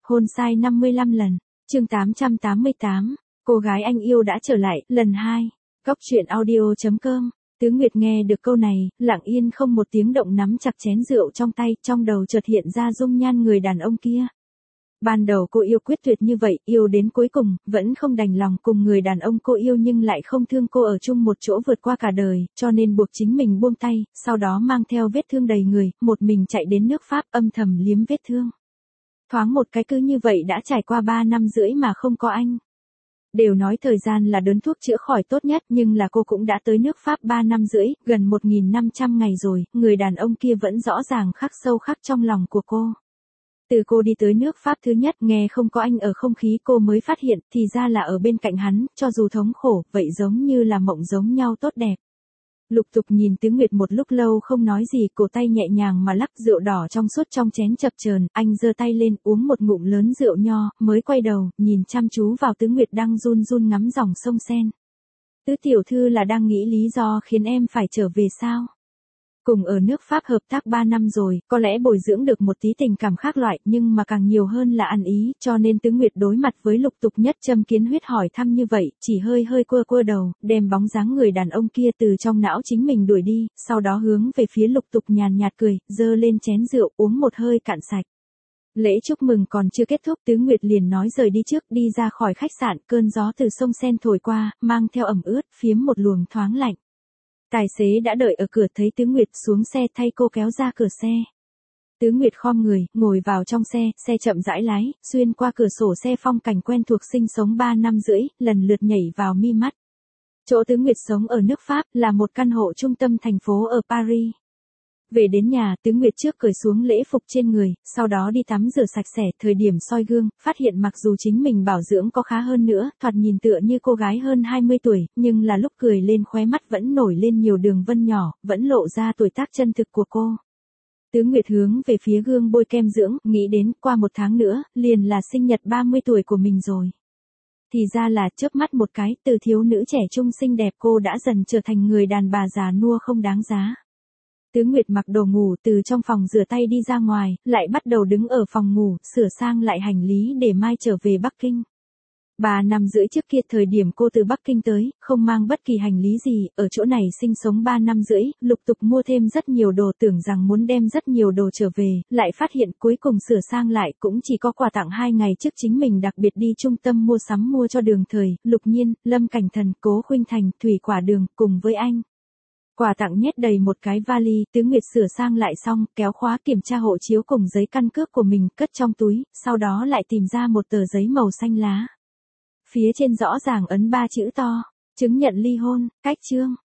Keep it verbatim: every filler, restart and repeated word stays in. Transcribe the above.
hôn sai năm mươi lăm lần. Chương tám trăm tám mươi tám, cô gái anh yêu đã trở lại, lần hai. Góc truyện audio chấm com. Tứ Nguyệt nghe được câu này, lặng yên không một tiếng động nắm chặt chén rượu trong tay, trong đầu chợt hiện ra dung nhan người đàn ông kia. Ban đầu cô yêu quyết tuyệt như vậy, yêu đến cuối cùng, vẫn không đành lòng cùng người đàn ông cô yêu nhưng lại không thương cô ở chung một chỗ vượt qua cả đời, cho nên buộc chính mình buông tay, sau đó mang theo vết thương đầy người, một mình chạy đến nước Pháp âm thầm liếm vết thương. Thoáng một cái cứ như vậy đã trải qua ba năm rưỡi mà không có anh. Đều nói thời gian là đớn thuốc chữa khỏi tốt nhất nhưng là cô cũng đã tới nước Pháp ba năm rưỡi, gần một nghìn năm trăm ngày rồi, người đàn ông kia vẫn rõ ràng khắc sâu khắc trong lòng của cô. Từ cô đi tới nước Pháp thứ nhất nghe không có anh ở không khí cô mới phát hiện thì ra là ở bên cạnh hắn, cho dù thống khổ, vậy giống như là mộng giống nhau tốt đẹp. Lục Tục nhìn Tứ Nguyệt một lúc lâu không nói gì, cổ tay nhẹ nhàng mà lắc rượu đỏ trong suốt trong chén chập chờn, anh giơ tay lên uống một ngụm lớn rượu nho, mới quay đầu, nhìn chăm chú vào Tứ Nguyệt đang run run ngắm dòng sông Sen. Tứ tiểu thư là đang nghĩ lý do khiến em phải trở về sao? Cùng ở nước Pháp hợp tác ba năm rồi, có lẽ bồi dưỡng được một tí tình cảm khác loại, nhưng mà càng nhiều hơn là ăn ý, cho nên Tứ Nguyệt đối mặt với Lục Tục nhất châm kiến huyết hỏi thăm như vậy, chỉ hơi hơi quơ quơ đầu, đem bóng dáng người đàn ông kia từ trong não chính mình đuổi đi, sau đó hướng về phía Lục Tục nhàn nhạt cười, giơ lên chén rượu uống một hơi cạn sạch. Lễ chúc mừng còn chưa kết thúc, Tứ Nguyệt liền nói rời đi trước, đi ra khỏi khách sạn, cơn gió từ sông Sen thổi qua, mang theo ẩm ướt, phiếm một luồng thoáng lạnh. Tài xế đã đợi ở cửa thấy Tứ Nguyệt xuống xe thay cô kéo ra cửa xe. Tứ Nguyệt khom người, ngồi vào trong xe, xe chậm rãi lái, xuyên qua cửa sổ xe phong cảnh quen thuộc sinh sống ba năm rưỡi, lần lượt nhảy vào mi mắt. Chỗ Tứ Nguyệt sống ở nước Pháp là một căn hộ trung tâm thành phố ở Paris. Về đến nhà, Tứ Nguyệt trước cởi xuống lễ phục trên người, sau đó đi tắm rửa sạch sẽ, thời điểm soi gương, phát hiện mặc dù chính mình bảo dưỡng có khá hơn nữa, thoạt nhìn tựa như cô gái hơn hai mươi tuổi, nhưng là lúc cười lên khóe mắt vẫn nổi lên nhiều đường vân nhỏ, vẫn lộ ra tuổi tác chân thực của cô. Tứ Nguyệt hướng về phía gương bôi kem dưỡng, nghĩ đến qua một tháng nữa, liền là sinh nhật ba mươi tuổi của mình rồi. Thì ra là chớp mắt một cái, từ thiếu nữ trẻ trung xinh đẹp cô đã dần trở thành người đàn bà già nua không đáng giá. Tứ Nguyệt mặc đồ ngủ từ trong phòng rửa tay đi ra ngoài, lại bắt đầu đứng ở phòng ngủ, sửa sang lại hành lý để mai trở về Bắc Kinh. Ba năm rưỡi trước kia thời điểm cô từ Bắc Kinh tới, không mang bất kỳ hành lý gì, ở chỗ này sinh sống ba năm rưỡi, lục tục mua thêm rất nhiều đồ tưởng rằng muốn đem rất nhiều đồ trở về, lại phát hiện cuối cùng sửa sang lại cũng chỉ có quà tặng hai ngày trước chính mình đặc biệt đi trung tâm mua sắm mua cho Đường Thời, Lục Nhiên, Lâm Cảnh Thần, Cố Khuynh Thành, Thủy Quả Đường, cùng với anh. Quà tặng nhét đầy một cái vali, Tứ Nguyệt sửa sang lại xong, kéo khóa kiểm tra hộ chiếu cùng giấy căn cước của mình, cất trong túi, sau đó lại tìm ra một tờ giấy màu xanh lá. Phía trên rõ ràng ấn ba chữ to, chứng nhận ly hôn, cách chương.